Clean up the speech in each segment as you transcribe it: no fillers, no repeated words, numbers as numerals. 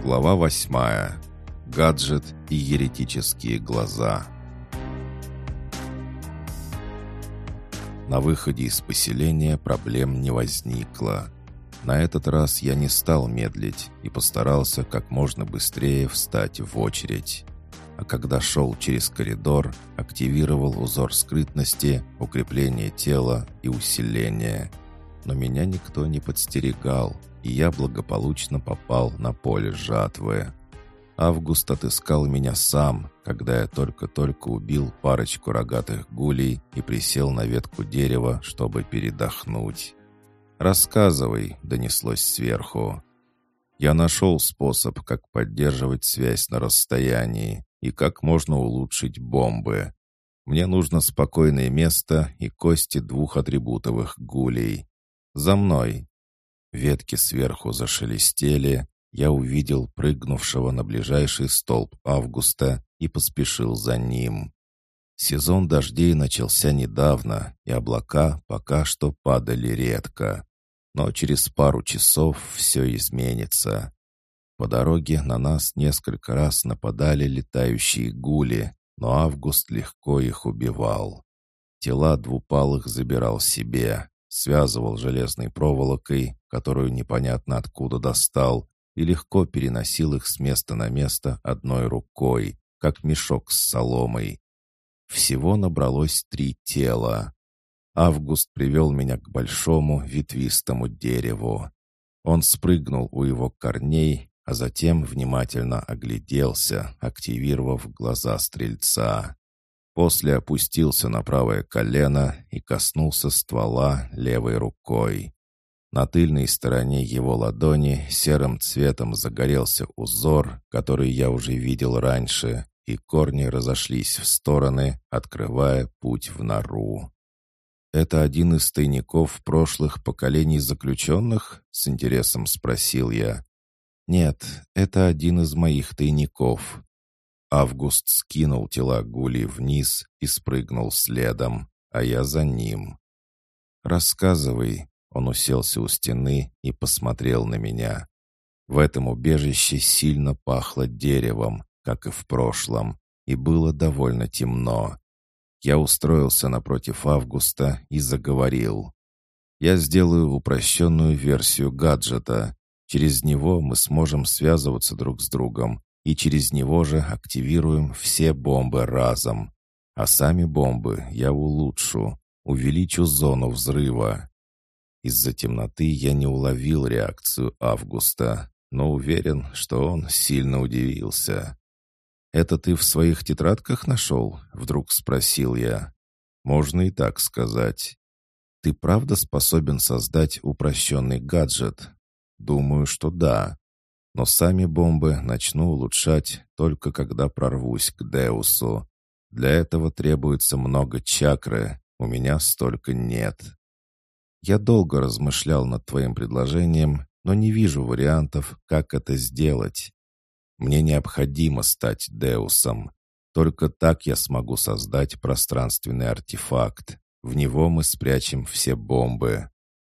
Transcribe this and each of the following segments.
Глава 8. Гаджет и еретические глаза. На выходе из поселения проблем не возникло. На этот раз я не стал медлить и постарался как можно быстрее встать в очередь. А когда шел через коридор, активировал узор скрытности, укрепление тела и усиление. Но меня никто не подстерегал, и я благополучно попал на поле жатвы. Август отыскал меня сам, когда я только-только убил парочку рогатых гулей и присел на ветку дерева, чтобы передохнуть. «Рассказывай», — донеслось сверху. Я нашел способ, как поддерживать связь на расстоянии и как можно улучшить бомбы. Мне нужно спокойное место и кости 2 атрибутовых гулей. «За мной!» Ветки сверху зашелестели, я увидел прыгнувшего на ближайший столб Августа и поспешил за ним. Сезон дождей начался недавно, и облака пока что падали редко. Но через пару часов все изменится. По дороге на нас несколько раз нападали летающие гули, но Август легко их убивал. Тела двупалых забирал себе, связывал железной проволокой, которую непонятно откуда достал, и легко переносил их с места на место одной рукой, как мешок с соломой. Всего набралось 3 тела. Август привел меня к большому ветвистому дереву. Он спрыгнул у его корней, а затем внимательно огляделся, активировав глаза стрельца. После опустился на правое колено и коснулся ствола левой рукой. На тыльной стороне его ладони серым цветом загорелся узор, который я уже видел раньше, и корни разошлись в стороны, открывая путь в нору. «Это один из тайников прошлых поколений заключенных?» — с интересом спросил я. «Нет, это один из моих тайников». Август скинул тела гулей вниз и спрыгнул следом, а я за ним. «Рассказывай». Он уселся у стены и посмотрел на меня. В этом убежище сильно пахло деревом, как и в прошлом, и было довольно темно. Я устроился напротив Августа и заговорил. «Я сделаю упрощенную версию гаджета. Через него мы сможем связываться друг с другом, и через него же активируем все бомбы разом. А сами бомбы я улучшу, увеличу зону взрыва». Из-за темноты я не уловил реакцию Августа, но уверен, что он сильно удивился. «Это ты в своих тетрадках нашел?» — вдруг спросил я. «Можно и так сказать. Ты правда способен создать упрощенный гаджет?» «Думаю, что да. Но сами бомбы начну улучшать только когда прорвусь к Деусу. Для этого требуется много чакры, у меня столько нет. Я долго размышлял над твоим предложением, но не вижу вариантов, как это сделать. Мне необходимо стать Деусом. Только так я смогу создать пространственный артефакт. В него мы спрячем все бомбы».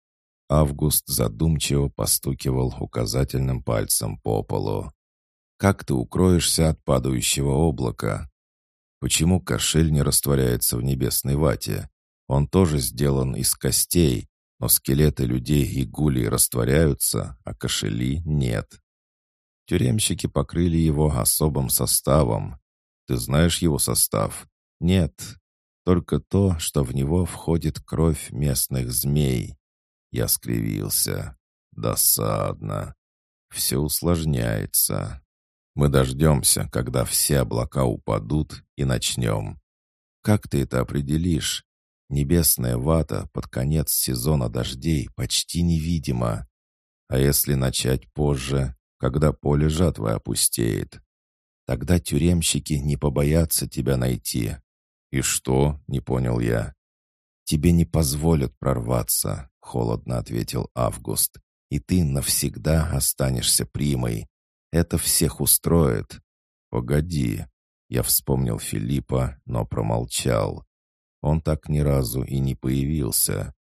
Август задумчиво постукивал указательным пальцем по полу. «Как ты укроешься от падающего облака? Почему кошель не растворяется в небесной вате? Он тоже сделан из костей, но скелеты людей и гулей растворяются, а кошели нет. Тюремщики покрыли его особым составом. Ты знаешь его состав? Нет, только то, что в него входит кровь местных змей». Я скривился. Досадно. Все усложняется. Мы дождемся, когда все облака упадут, и начнем. Как ты это определишь? Небесная вата под конец сезона дождей почти невидима. А если начать позже, когда поле жатвы опустеет? Тогда тюремщики не побоятся тебя найти. И что? Не понял я. Тебе не позволят прорваться, холодно ответил Август. И ты навсегда останешься примой. Это всех устроит. Погоди. Я вспомнил Филиппа, но промолчал. Он так ни разу и не появился.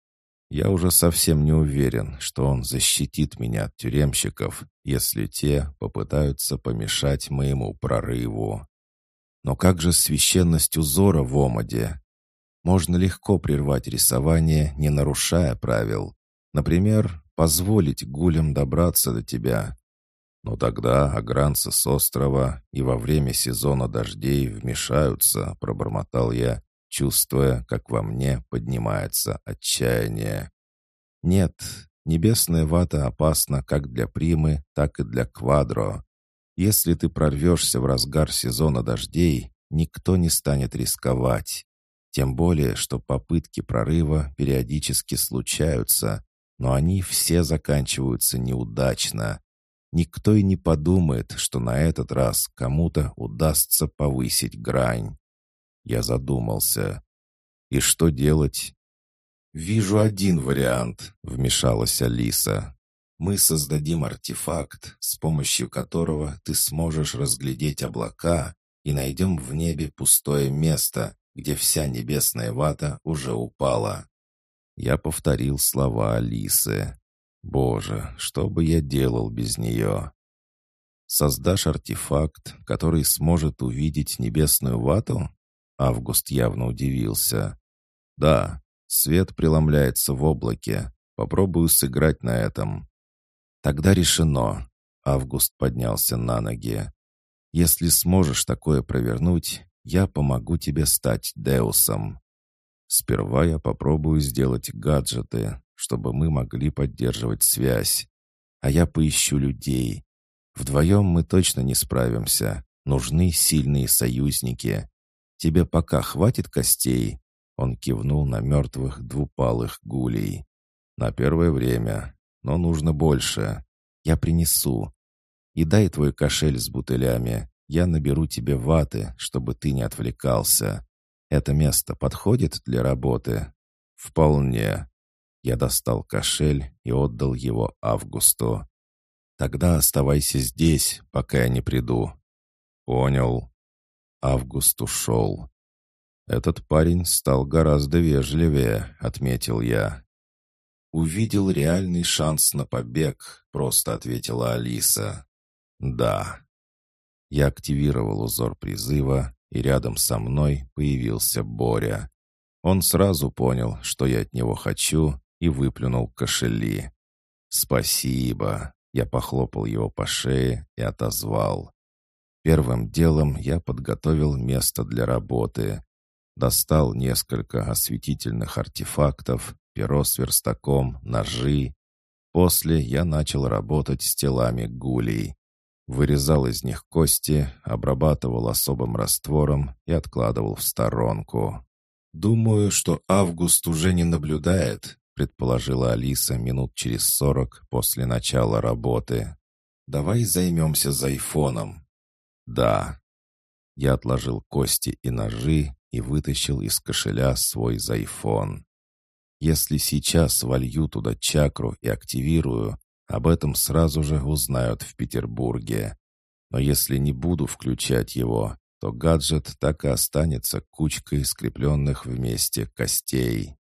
Я уже совсем не уверен, что он защитит меня от тюремщиков, если те попытаются помешать моему прорыву. Но как же священность узора в омоде? Можно легко прервать рисование, не нарушая правил. Например, позволить гулям добраться до тебя. Но тогда агранцы с острова и во время сезона дождей вмешаются, пробормотал я, чувствуя, как во мне поднимается отчаяние. Нет, небесная вата опасна как для Примы, так и для Квадро. Если ты прорвешься в разгар сезона дождей, никто не станет рисковать. Тем более, что попытки прорыва периодически случаются, но они все заканчиваются неудачно. Никто и не подумает, что на этот раз кому-то удастся повысить грань. Я задумался. И что делать? «Вижу один вариант», — вмешалась Алиса. «Мы создадим артефакт, с помощью которого ты сможешь разглядеть облака, и найдем в небе пустое место, где вся небесная вата уже упала». Я повторил слова Алисы. «Боже, что бы я делал без нее?» «Создашь артефакт, который сможет увидеть небесную вату?» Август явно удивился. «Да, свет преломляется в облаке. Попробую сыграть на этом». «Тогда решено». Август поднялся на ноги. «Если сможешь такое провернуть, я помогу тебе стать Деусом. Сперва я попробую сделать гаджеты, чтобы мы могли поддерживать связь. А я поищу людей. Вдвоем мы точно не справимся. Нужны сильные союзники. Тебе пока хватит костей?» Он кивнул на мертвых двупалых гулей. «На первое время. Но нужно больше. Я принесу. И дай твой кошель с бутылями. Я наберу тебе ваты, чтобы ты не отвлекался. Это место подходит для работы?» «Вполне». Я достал кошель и отдал его Августу. «Тогда оставайся здесь, пока я не приду». «Понял». Август ушел. «Этот парень стал гораздо вежливее», — отметил я. «Увидел реальный шанс на побег», — просто ответила Алиса. «Да». Я активировал узор призыва, и рядом со мной появился Боря. Он сразу понял, что я от него хочу, и выплюнул кошели. «Спасибо», — я похлопал его по шее и отозвал. Первым делом я подготовил место для работы. Достал несколько осветительных артефактов, перо с верстаком, ножи. После я начал работать с телами гулей. Вырезал из них кости, обрабатывал особым раствором и откладывал в сторонку. «Думаю, что Август уже не наблюдает», — предположила Алиса минут через 40 после начала работы. «Давай займемся Зайфоном». «Да». Я отложил кости и ножи и вытащил из кошеля свой Зайфон. Если сейчас волью туда чакру и активирую, об этом сразу же узнают в Петербурге. Но если не буду включать его, то гаджет так и останется кучкой скрепленных вместе костей.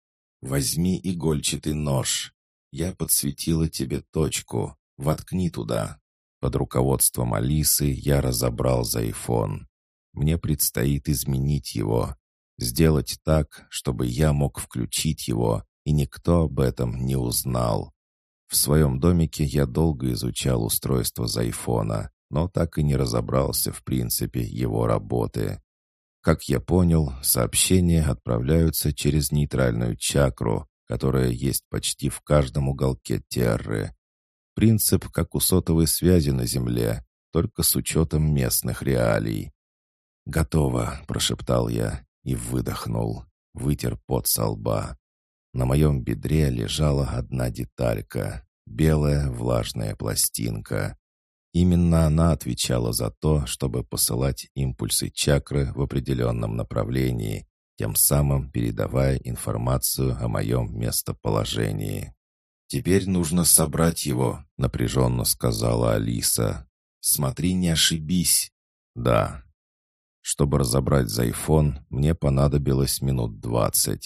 «Возьми игольчатый нож. Я подсветила тебе точку. Воткни туда». Под руководством Алисы я разобрал Зайфон. Мне предстоит изменить его. Сделать так, чтобы я мог включить его, и никто об этом не узнал. В своем домике я долго изучал устройство Зайфона, но так и не разобрался в принципе его работы. Как я понял, сообщения отправляются через нейтральную чакру, которая есть почти в каждом уголке Терры. Принцип, как у сотовой связи на Земле, только с учетом местных реалий. «Готово», — прошептал я и выдохнул, вытер пот со лба. На моем бедре лежала одна деталька — белая влажная пластинка. Именно она отвечала за то, чтобы посылать импульсы чакры в определенном направлении, тем самым передавая информацию о моем местоположении. «Теперь нужно собрать его», — напряженно сказала Алиса. «Смотри, не ошибись». «Да». Чтобы разобрать Зайфон, мне понадобилось минут 20.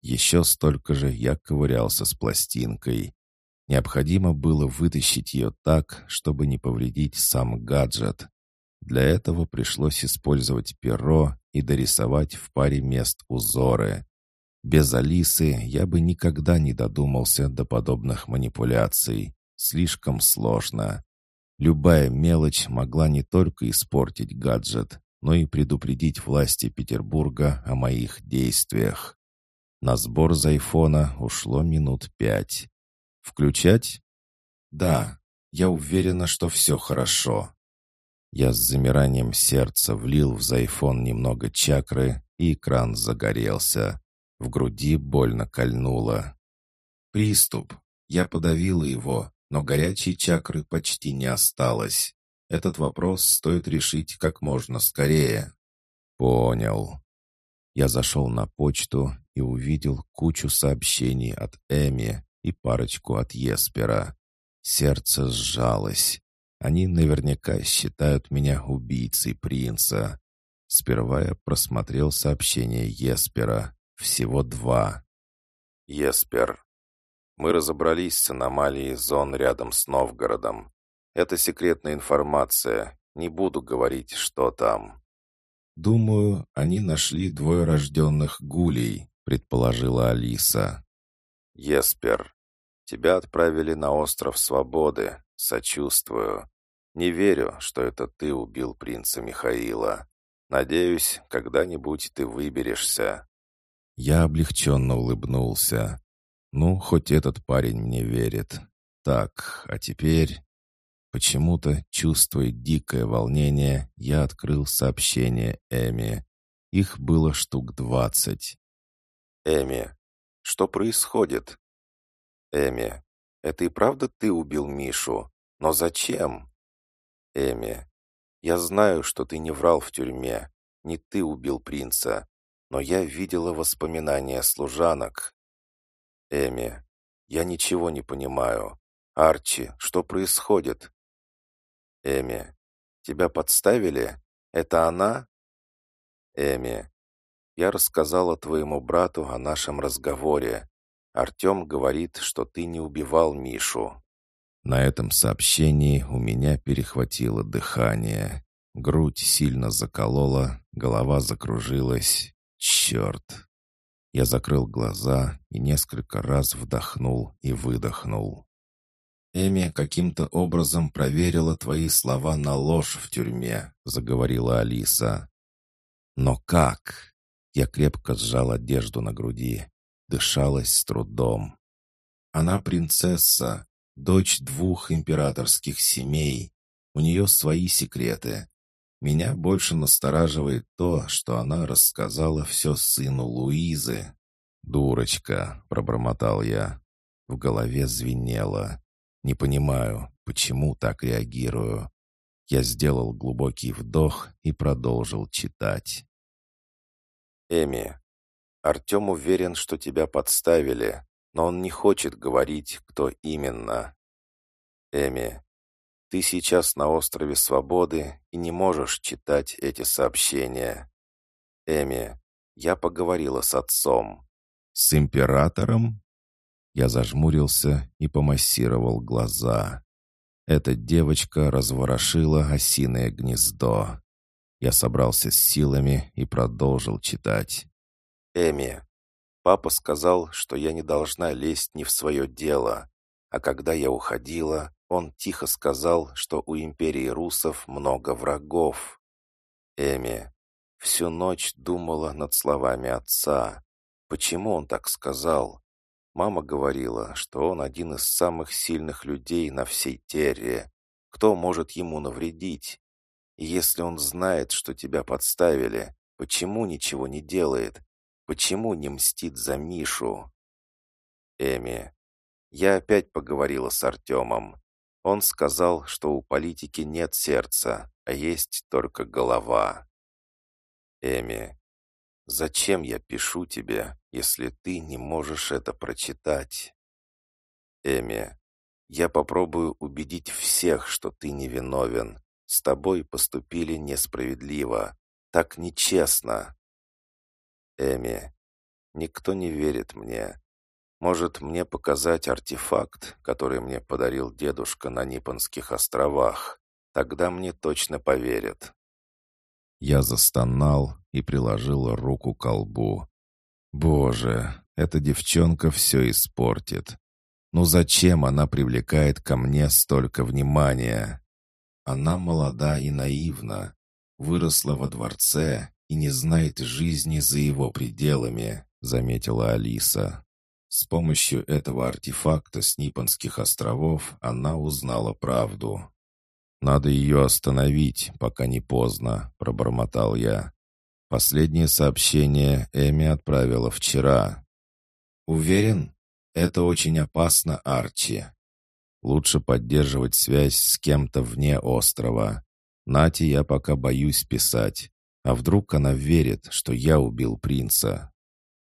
Еще столько же я ковырялся с пластинкой. Необходимо было вытащить ее так, чтобы не повредить сам гаджет. Для этого пришлось использовать перо и дорисовать в паре мест узоры. Без Алисы я бы никогда не додумался до подобных манипуляций. Слишком сложно. Любая мелочь могла не только испортить гаджет, но и предупредить власти Петербурга о моих действиях. На сбор с айфона ушло минут 5. «Включать?» «Да, я уверена, что все хорошо». Я с замиранием сердца влил в зайфон немного чакры, и экран загорелся. В груди больно кольнуло. «Приступ. Я подавила его, но горячей чакры почти не осталось. Этот вопрос стоит решить как можно скорее». «Понял». Я зашел на почту и увидел кучу сообщений от Эми и парочку от Еспера. Сердце сжалось. Они наверняка считают меня убийцей принца. Сперва я просмотрел сообщение Еспера. Всего 2. Еспер. Мы разобрались с аномалией зон рядом с Новгородом. Это секретная информация. Не буду говорить, что там. «Думаю, они нашли двоерожденных гулей», — предположила Алиса. «Еспер, тебя отправили на остров Свободы. Сочувствую. Не верю, что это ты убил принца Михаила. Надеюсь, когда-нибудь ты выберешься». Я облегченно улыбнулся. «Ну, хоть этот парень мне верит. Так, а теперь...» Почему-то, чувствуя дикое волнение, я открыл сообщение Эми. Их было штук 20. «Эми, что происходит?» «Эми, это и правда ты убил Мишу? Но зачем?» «Эми, я знаю, что ты не врал в тюрьме. Не ты убил принца. Но я видела воспоминания служанок». «Эми, я ничего не понимаю. Арчи, что происходит?» «Эми, тебя подставили? Это она?» «Эми, я рассказала твоему брату о нашем разговоре. Артем говорит, что ты не убивал Мишу». На этом сообщении у меня перехватило дыхание. Грудь сильно заколола, голова закружилась. Черт! Я закрыл глаза и несколько раз вдохнул и выдохнул. «Эми каким-то образом проверила твои слова на ложь в тюрьме», — заговорила Алиса. «Но как?» Я крепко сжал одежду на груди. Дышалось с трудом. «Она принцесса, дочь 2 императорских семей. У нее свои секреты. Меня больше настораживает то, что она рассказала все сыну Луизы». «Дурочка», — пробормотал я. В голове звенело. Не понимаю, почему так реагирую. Я сделал глубокий вдох и продолжил читать. «Эми, Артем уверен, что тебя подставили, но он не хочет говорить, кто именно. Эми, ты сейчас на острове Свободы и не можешь читать эти сообщения. Эми, я поговорила с отцом». «С императором?» Я зажмурился и помассировал глаза. Эта девочка разворошила осиное гнездо. Я собрался с силами и продолжил читать. «Эми, папа сказал, что я не должна лезть не в свое дело. А когда я уходила, он тихо сказал, что у империи русов много врагов. Эми, всю ночь думала над словами отца. Почему он так сказал? Мама говорила, что он один из самых сильных людей на всей Терре. Кто может ему навредить? И если он знает, что тебя подставили, почему ничего не делает? Почему не мстит за Мишу?» «Эми, я опять поговорила с Артемом. Он сказал, что у политики нет сердца, а есть только голова. Эми, зачем я пишу тебе, если ты не можешь это прочитать? Эми, я попробую убедить всех, что ты невиновен. С тобой поступили несправедливо. Так нечестно. Эми, Никто не верит мне. Может, мне показать артефакт, который мне подарил дедушка на Ниппонских островах? Тогда мне точно поверят». Я застонал и приложил руку к колбу. «Боже, эта девчонка все испортит. Ну зачем она привлекает ко мне столько внимания? Она молода и наивна, выросла во дворце и не знает жизни за его пределами», — заметила Алиса. С помощью этого артефакта с Ниппонских островов она узнала правду. «Надо ее остановить, пока не поздно», — пробормотал я. Последнее сообщение Эми отправила вчера. «Уверен? Это очень опасно, Арчи. Лучше поддерживать связь с кем-то вне острова. Нате я пока боюсь писать. А вдруг она верит, что я убил принца?»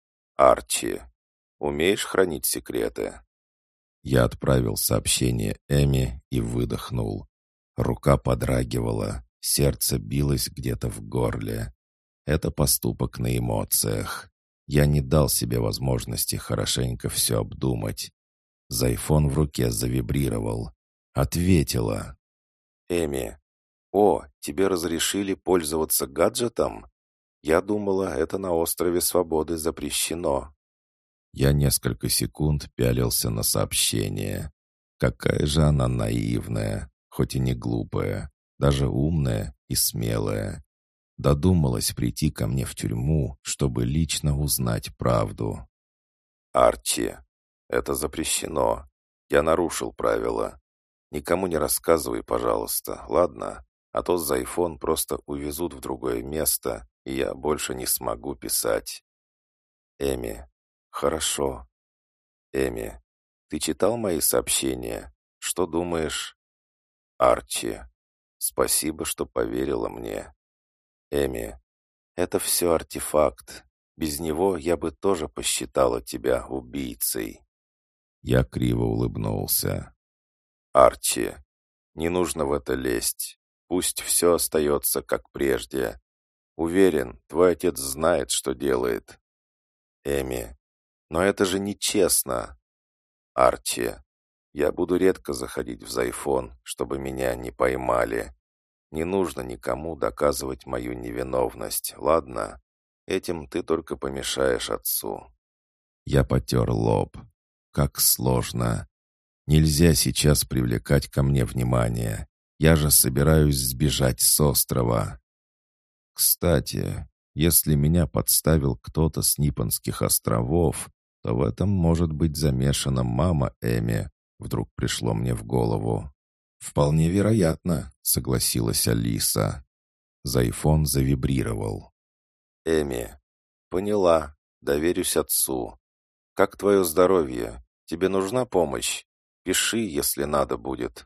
«Арчи, умеешь хранить секреты?» Я отправил сообщение Эми и выдохнул. Рука подрагивала, сердце билось где-то в горле. Это поступок на эмоциях. Я не дал себе возможности хорошенько все обдумать. Зайфон в руке завибрировал. Ответила. «Эми, о, тебе разрешили пользоваться гаджетом? Я думала, это на острове Свободы запрещено». Я несколько секунд пялился на сообщение. Какая же она наивная, хоть и не глупая, даже умная и смелая. Додумалась прийти ко мне в тюрьму, чтобы лично узнать правду. «Арчи, это запрещено. Я нарушил правила. Никому не рассказывай, пожалуйста, ладно? А то Зайфон просто увезут в другое место, и я больше не смогу писать». «Эми, хорошо. Эми, ты читал мои сообщения? Что думаешь?» «Арчи, спасибо, что поверила мне». «Эми, это все артефакт. Без него я бы тоже посчитала тебя убийцей». Я криво улыбнулся. «Арчи, не нужно в это лезть. Пусть все остается как прежде. Уверен, твой отец знает, что делает». «Эми, но это же нечестно». «Арчи, я буду редко заходить в Зайфон, чтобы меня не поймали. Не нужно никому доказывать мою невиновность, ладно? Этим ты только помешаешь отцу». Я потер лоб. Как сложно. Нельзя сейчас привлекать ко мне внимание. Я же собираюсь сбежать с острова. Кстати, если меня подставил кто-то с Ниппонских островов, то в этом может быть замешана мама Эми, вдруг пришло мне в голову. «Вполне вероятно», — согласилась Алиса. Зайфон завибрировал. «Эми, поняла. Доверюсь отцу. Как твое здоровье? Тебе нужна помощь? Пиши, если надо будет».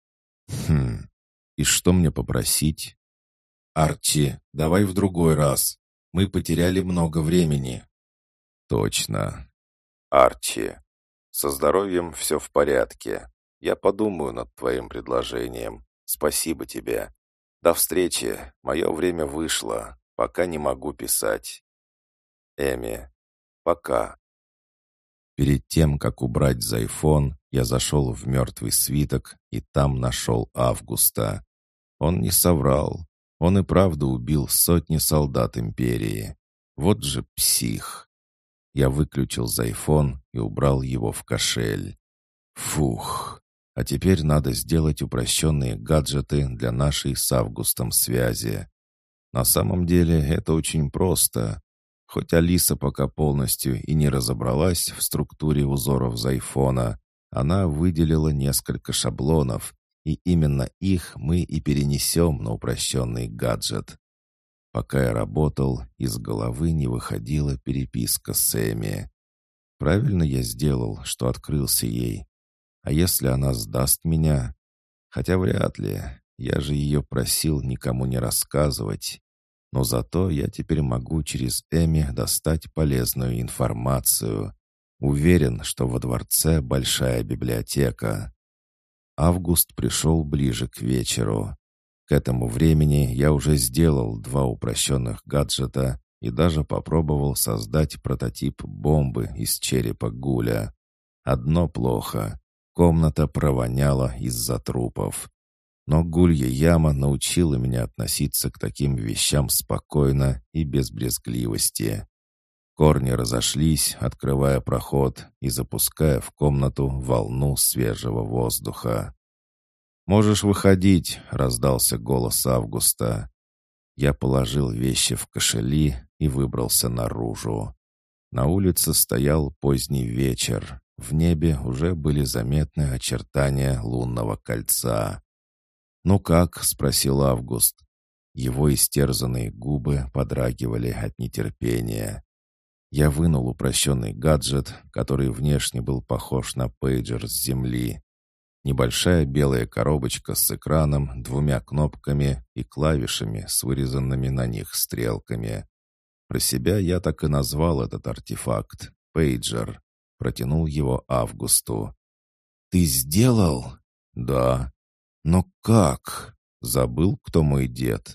И что мне попросить?» «Арчи, давай в другой раз. Мы потеряли много времени». «Точно. Арчи, со здоровьем все в порядке. Я подумаю над твоим предложением. Спасибо тебе. До встречи. Мое время вышло. Пока не могу писать». Эми, пока. Перед тем, как убрать Зайфон, я зашел в мертвый свиток и там нашел Августа. Он не соврал. Он и правда убил сотни солдат империи. Вот же псих. Я выключил Зайфон и убрал его в кошель. Фух. А теперь надо сделать упрощенные гаджеты для нашей с Августом связи. На самом деле это очень просто. Хоть Алиса пока полностью и не разобралась в структуре узоров Зайфона, она выделила несколько шаблонов, и именно их мы и перенесем на упрощенный гаджет. Пока я работал, из головы не выходила переписка с Эми. Правильно я сделал, что открылся ей. А если она сдаст меня? Хотя вряд ли. Я же ее просил никому не рассказывать. Но зато я теперь могу через Эми достать полезную информацию. Уверен, что во дворце большая библиотека. Август пришел ближе к вечеру. К этому времени я уже сделал 2 упрощенных гаджета и даже попробовал создать прототип бомбы из черепа гуля. Одно плохо. Комната провоняла из-за трупов. Но гулья яма научила меня относиться к таким вещам спокойно и без брезгливости. Корни разошлись, открывая проход и запуская в комнату волну свежего воздуха. «Можешь выходить», — раздался голос Августа. Я положил вещи в кошели и выбрался наружу. На улице стоял поздний вечер. В небе уже были заметны очертания лунного кольца. «Ну как?» — спросил Август. Его истерзанные губы подрагивали от нетерпения. Я вынул упрощенный гаджет, который внешне был похож на пейджер с земли. Небольшая белая коробочка с экраном, 2 кнопками и клавишами с вырезанными на них стрелками. Про себя я так и назвал этот артефакт — пейджер. Протянул его Августу. «Ты сделал?» «Да». «Но как?» «Забыл, кто мой дед?»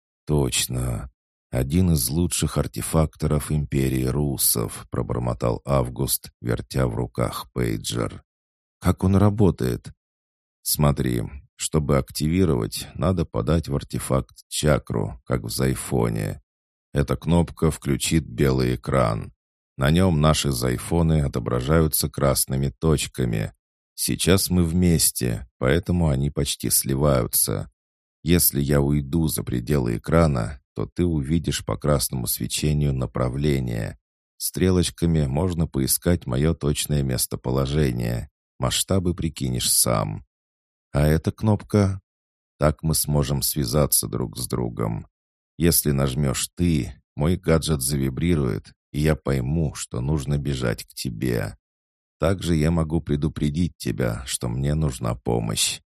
«Точно. Один из лучших артефакторов империи руссов», — пробормотал Август, вертя в руках пейджер. «Как он работает?» «Смотри, чтобы активировать, надо подать в артефакт чакру, как в зайфоне. Эта кнопка включит белый экран. На нем наши зайфоны отображаются красными точками. Сейчас мы вместе, поэтому они почти сливаются. Если я уйду за пределы экрана, то ты увидишь по красному свечению направление. Стрелочками можно поискать мое точное местоположение. Масштабы прикинешь сам. А эта кнопка? Так мы сможем связаться друг с другом. Если нажмешь ты, мой гаджет завибрирует, и я пойму, что нужно бежать к тебе. Также я могу предупредить тебя, что мне нужна помощь».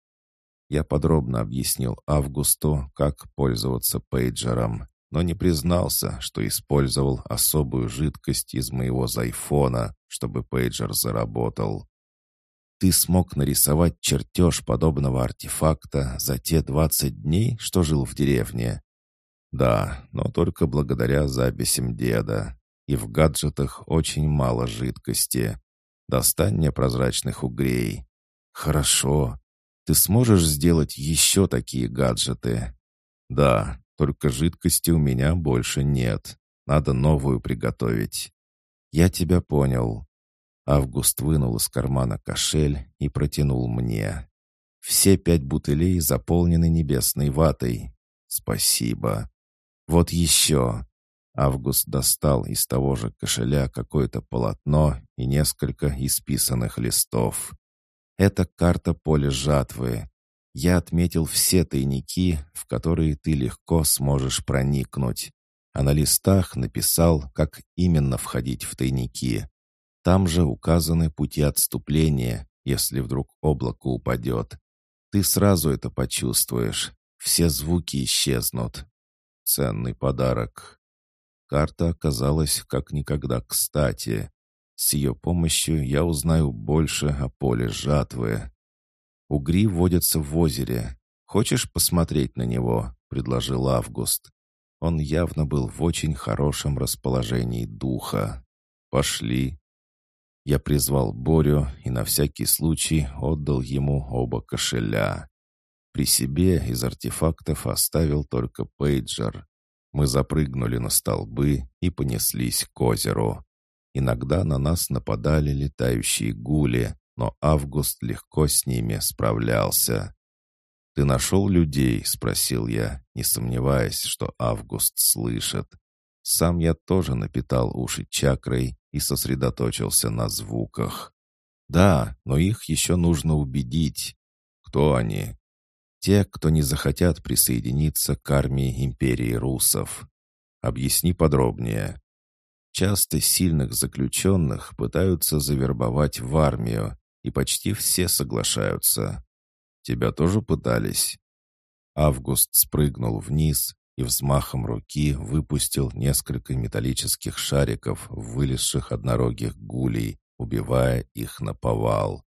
Я подробно объяснил Августу, как пользоваться пейджером, но не признался, что использовал особую жидкость из моего зайфона, чтобы пейджер заработал. «Ты смог нарисовать чертеж подобного артефакта за те 20 дней, что жил в деревне?» «Да, но только благодаря записям деда. И в гаджетах очень мало жидкости. Достань мне прозрачных угрей». «Хорошо. Ты сможешь сделать еще такие гаджеты?» «Да, только жидкости у меня больше нет. Надо новую приготовить». «Я тебя понял». Август вынул из кармана кошель и протянул мне. «Все 5 бутылей заполнены небесной ватой». «Спасибо». «Вот еще». Август достал из того же кошеля какое-то полотно и несколько исписанных листов. «Это карта поля жатвы. Я отметил все тайники, в которые ты легко сможешь проникнуть. А на листах написал, как именно входить в тайники. Там же указаны пути отступления, если вдруг облако упадет. Ты сразу это почувствуешь. Все звуки исчезнут. Ценный подарок». Карта оказалась как никогда кстати. С ее помощью я узнаю больше о поле жатвы. «Угри водятся в озере. Хочешь посмотреть на него?» — предложил Август. Он явно был в очень хорошем расположении духа. «Пошли». Я призвал Борю и на всякий случай отдал ему оба кошеля. При себе из артефактов оставил только пейджер. Мы запрыгнули на столбы и понеслись к озеру. Иногда на нас нападали летающие гули, но Август легко с ними справлялся. «Ты нашел людей?» — спросил я, не сомневаясь, что Август слышит. Сам я тоже напитал уши чакрой и сосредоточился на звуках. «Да, но их еще нужно убедить». «Кто они?» «Те, кто не захотят присоединиться к армии империи руссов». «Объясни подробнее». «Часто сильных заключенных пытаются завербовать в армию, и почти все соглашаются». «Тебя тоже пытались?» Август спрыгнул вниз и взмахом руки выпустил несколько металлических шариков, вылезших однорогих гулей, убивая их наповал.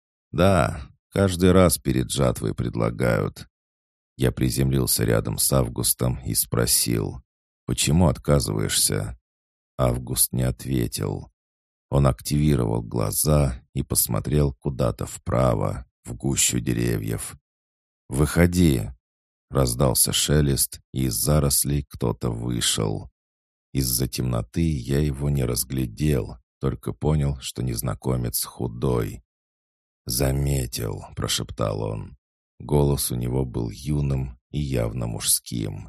«Да, каждый раз перед жатвой предлагают». Я приземлился рядом с Августом и спросил: Почему отказываешься?» Август не ответил. Он активировал глаза и посмотрел куда-то вправо, в гущу деревьев. «Выходи!» Раздался шелест, и из зарослей кто-то вышел. Из-за темноты я его не разглядел, только понял, что незнакомец худой. «Заметил», — прошептал он. Голос у него был юным и явно мужским.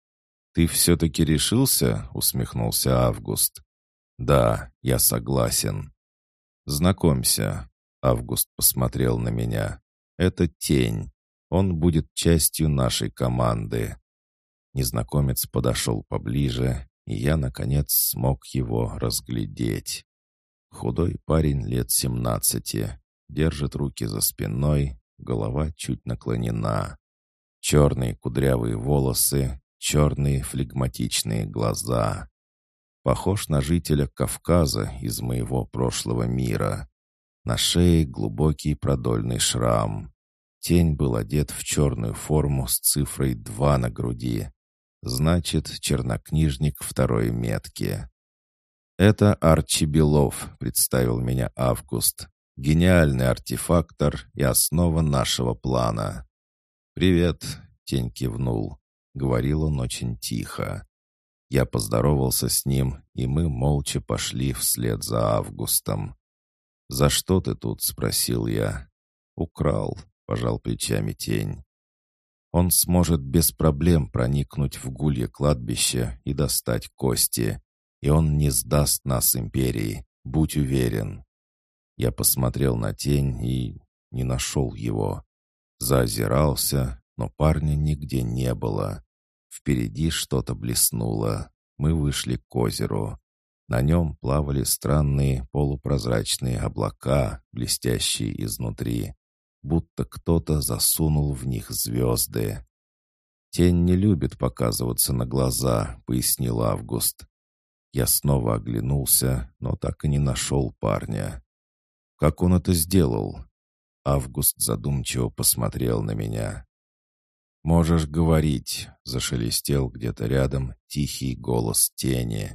«Ты все-таки решился?» — усмехнулся Август. «Да, я согласен». «Знакомься», — Август посмотрел на меня. «Это Тень. Он будет частью нашей команды». Незнакомец подошел поближе, и я, наконец, смог его разглядеть. Худой парень лет 17, держит руки за спиной, голова чуть наклонена. Черные кудрявые волосы, черные флегматичные глаза. Похож на жителя Кавказа из моего прошлого мира. На шее глубокий продольный шрам. Тень был одет в черную форму с цифрой 2 на груди. Значит, чернокнижник второй метки. «Это Арчи Белов», — представил меня Август. «Гениальный артефактор и основа нашего плана». «Привет», — Тень кивнул. Говорил он очень тихо. Я поздоровался с ним, и мы молча пошли вслед за Августом. «За что ты тут?» — спросил я. «Украл», — пожал плечами Тень. «Он сможет без проблем проникнуть в гулье кладбище и достать кости, и он не сдаст нас империи, будь уверен». Я посмотрел на Тень и не нашел его. Заозирался, но парня нигде не было. Впереди что-то блеснуло. Мы вышли к озеру. На нем плавали странные полупрозрачные облака, блестящие изнутри, будто кто-то засунул в них звезды. «Тень не любит показываться на глаза», — пояснил Август. Я снова оглянулся, но так и не нашел парня. «Как он это сделал?» Август задумчиво посмотрел на меня. «Можешь говорить», — зашелестел где-то рядом тихий голос Тени.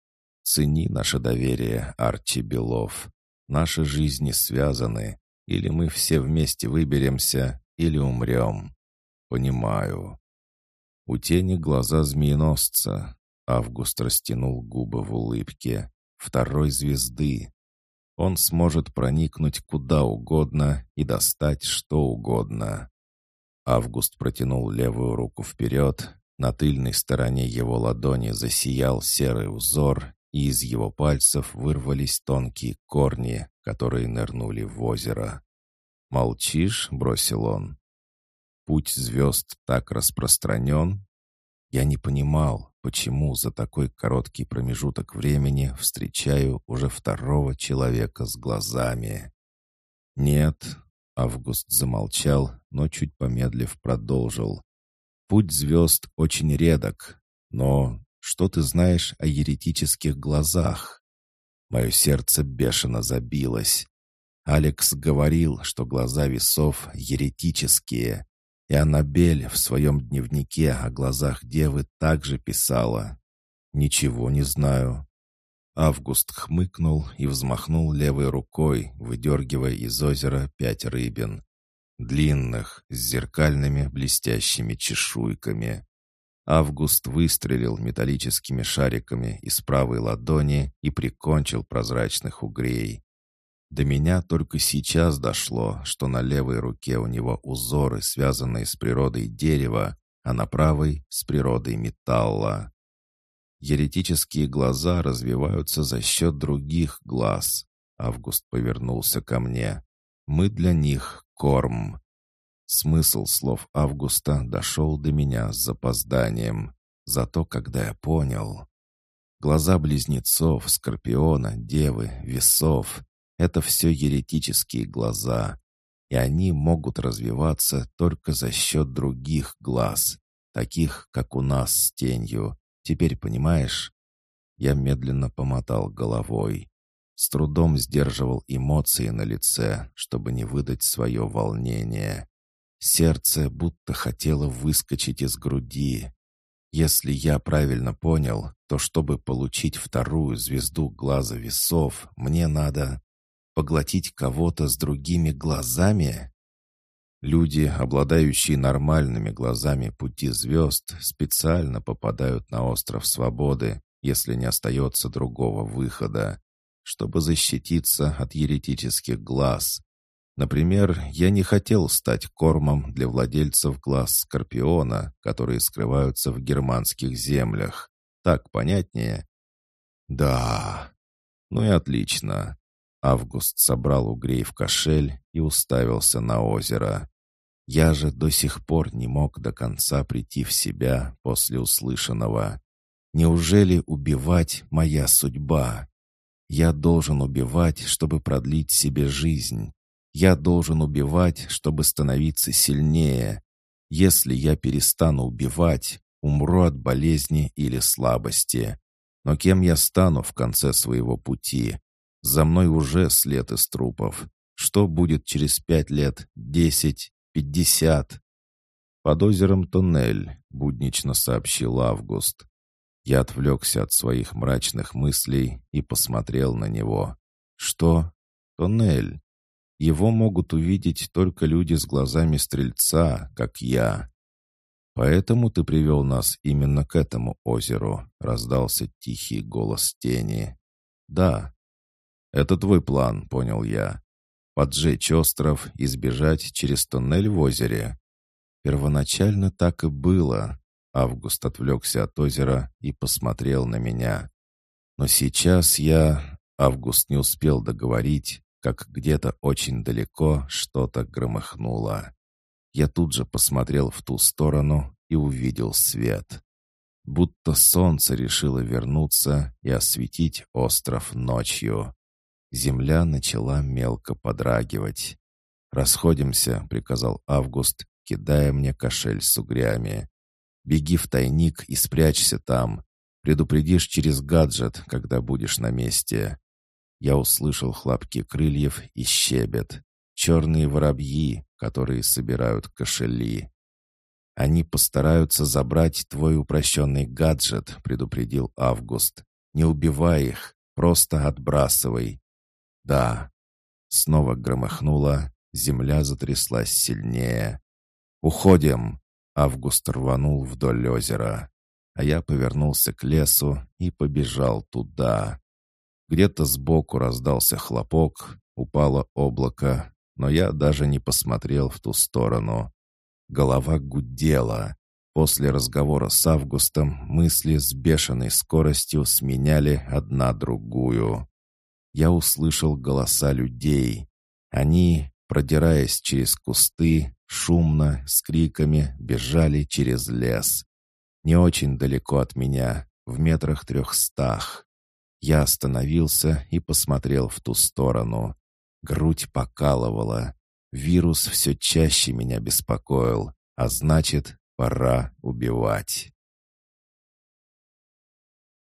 «Цени наше доверие, Арчи Белов. Наши жизни связаны. Или мы все вместе выберемся, или умрем». «Понимаю». У Тени глаза змееносца. Август растянул губы в улыбке. «Второй звезды. Он сможет проникнуть куда угодно и достать что угодно». Август протянул левую руку вперед. На тыльной стороне его ладони засиял серый узор, и из его пальцев вырвались тонкие корни, которые нырнули в озеро. «Молчишь?» — бросил он. «Путь звезд так распространен?» Я не понимал, почему за такой короткий промежуток времени встречаю уже второго человека с глазами. «Нет», — Август замолчал, но чуть помедлив продолжил. «Путь звезд очень редок, но что ты знаешь о еретических глазах?» Мое сердце бешено забилось. Алекс говорил, что глаза весов еретические, и Аннабель в своем дневнике о глазах девы также писала. «Ничего не знаю». Август хмыкнул и взмахнул левой рукой, выдергивая из озера 5 рыбин. Длинных, с зеркальными блестящими чешуйками. Август выстрелил металлическими шариками из правой ладони и прикончил прозрачных угрей. До меня только сейчас дошло, что на левой руке у него узоры, связанные с природой дерева, а на правой — с природой металла. Еретические глаза развиваются за счет других глаз. Август повернулся ко мне. Мы для них корм. Смысл слов Августа дошел до меня с запозданием. Зато когда я понял. Глаза близнецов, Скорпиона, Девы, Весов — это все еретические глаза. И они могут развиваться только за счет других глаз, таких, как у нас с Тенью. Теперь понимаешь?» Я медленно помотал головой. С трудом сдерживал эмоции на лице, чтобы не выдать свое волнение. Сердце будто хотело выскочить из груди. Если я правильно понял, то чтобы получить вторую звезду глаза весов, мне надо поглотить кого-то с другими глазами? Люди, обладающие нормальными глазами пути звезд, специально попадают на остров Свободы, если не остается другого выхода, чтобы защититься от еретических глаз. Например, я не хотел стать кормом для владельцев глаз Скорпиона, которые скрываются в германских землях. Так понятнее? Да. Ну и отлично. Август собрал угрей в кошель и уставился на озеро. Я же до сих пор не мог до конца прийти в себя после услышанного. Неужели убивать моя судьба? Я должен убивать, чтобы продлить себе жизнь. Я должен убивать, чтобы становиться сильнее. Если я перестану убивать, умру от болезни или слабости. Но кем я стану в конце своего пути? За мной уже след из трупов. Что будет через 5 лет, 10, 50? Под озером туннель, буднично сообщил Август. Я отвлекся от своих мрачных мыслей и посмотрел на него. Что? Туннель. Его могут увидеть только люди с глазами стрельца, как я. Поэтому ты привел нас именно к этому озеру, раздался тихий голос тени. Да. Это твой план, понял я. Поджечь остров и сбежать через туннель в озере. Первоначально так и было. Август отвлекся от озера и посмотрел на меня. Но сейчас Август не успел договорить, как где-то очень далеко что-то громыхнуло. Я тут же посмотрел в ту сторону и увидел свет. Будто солнце решило вернуться и осветить остров ночью. Земля начала мелко подрагивать. «Расходимся», — приказал Август, кидая мне кошель с угрями. «Беги в тайник и спрячься там. Предупредишь через гаджет, когда будешь на месте». Я услышал хлопки крыльев и щебет. Черные воробьи, которые собирают кошели. «Они постараются забрать твой упрощенный гаджет», — предупредил Август. «Не убивай их, просто отбрасывай». «Да». Снова громыхнуло, земля затряслась сильнее. «Уходим!» — Август рванул вдоль озера. А я повернулся к лесу и побежал туда. Где-то сбоку раздался хлопок, упало облако, но я даже не посмотрел в ту сторону. Голова гудела. После разговора с Августом мысли с бешеной скоростью сменяли одна другую. Я услышал голоса людей. Они, продираясь через кусты, шумно, с криками бежали через лес. Не очень далеко от меня, в 300 метрах. Я остановился и посмотрел в ту сторону. Грудь покалывала. Вирус все чаще меня беспокоил, а значит, пора убивать.